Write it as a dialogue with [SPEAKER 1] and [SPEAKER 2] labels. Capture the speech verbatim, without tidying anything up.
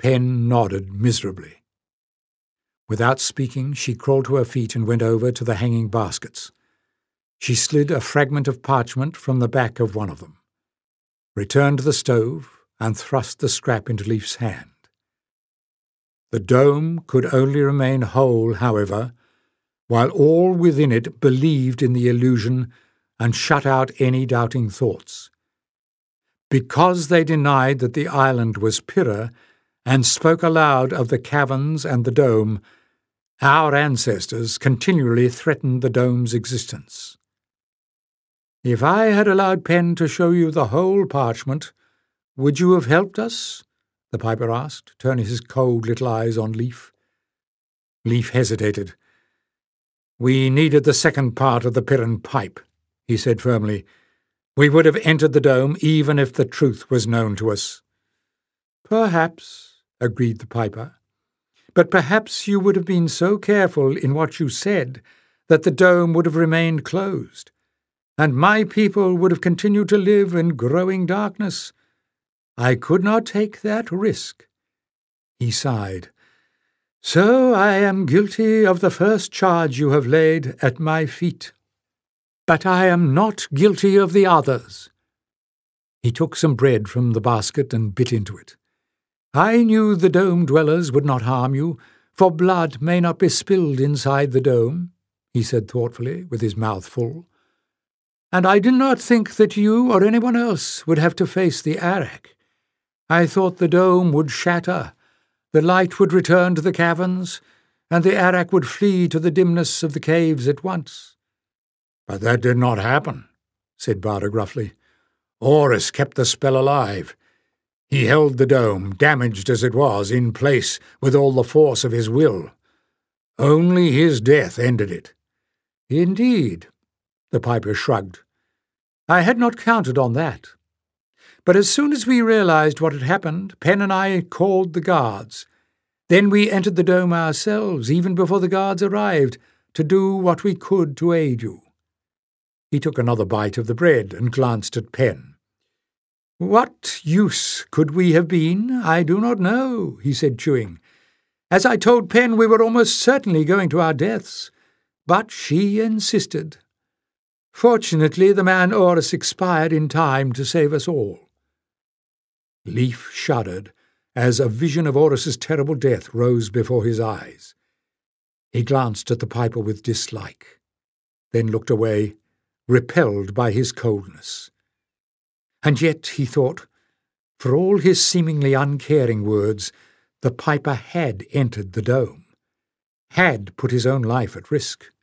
[SPEAKER 1] Pen nodded miserably. Without speaking, she crawled to her feet and went over to the hanging baskets. She slid a fragment of parchment from the back of one of them, returned to the stove, and thrust the scrap into Leif's hand. The dome could only remain whole, however, while all within it believed in the illusion and shut out any doubting thoughts. Because they denied that the island was Pyrrha and spoke aloud of the caverns and the dome, our ancestors continually threatened the dome's existence. If I had allowed Pen to show you the whole parchment, would you have helped us? The piper asked, turning his cold little eyes on Leif. Leif hesitated. We needed the second part of the Pyrrhan pipe, he said firmly. We would have entered the dome even if the truth was known to us. Perhaps, agreed the piper. But perhaps you would have been so careful in what you said that the dome would have remained closed, and my people would have continued to live in growing darkness. I could not take that risk. He sighed. So I am guilty of the first charge you have laid at my feet. But I am not guilty of the others. He took some bread from the basket and bit into it. I knew the dome dwellers would not harm you, for blood may not be spilled inside the dome, he said thoughtfully, with his mouth full. And I did not think that you or anyone else would have to face the Arak. I thought the dome would shatter, the light would return to the caverns, and the Arak would flee to the dimness of the caves at once. But that did not happen, said Barda gruffly. Horus kept the spell alive. He held the dome, damaged as it was, in place with all the force of his will. Only his death ended it. Indeed, the piper shrugged. I had not counted on that. But as soon as we realized what had happened, Pen and I called the guards. Then we entered the dome ourselves, even before the guards arrived, to do what we could to aid you. He took another bite of the bread and glanced at Pen. What use could we have been? I do not know, he said, chewing. As I told Pen, we were almost certainly going to our deaths, but she insisted. Fortunately, the man Horus expired in time to save us all. Leif shuddered as a vision of Horus's terrible death rose before his eyes. He glanced at the piper with dislike, then looked away, repelled by his coldness. And yet, he thought, for all his seemingly uncaring words, the piper had entered the dome, had put his own life at risk.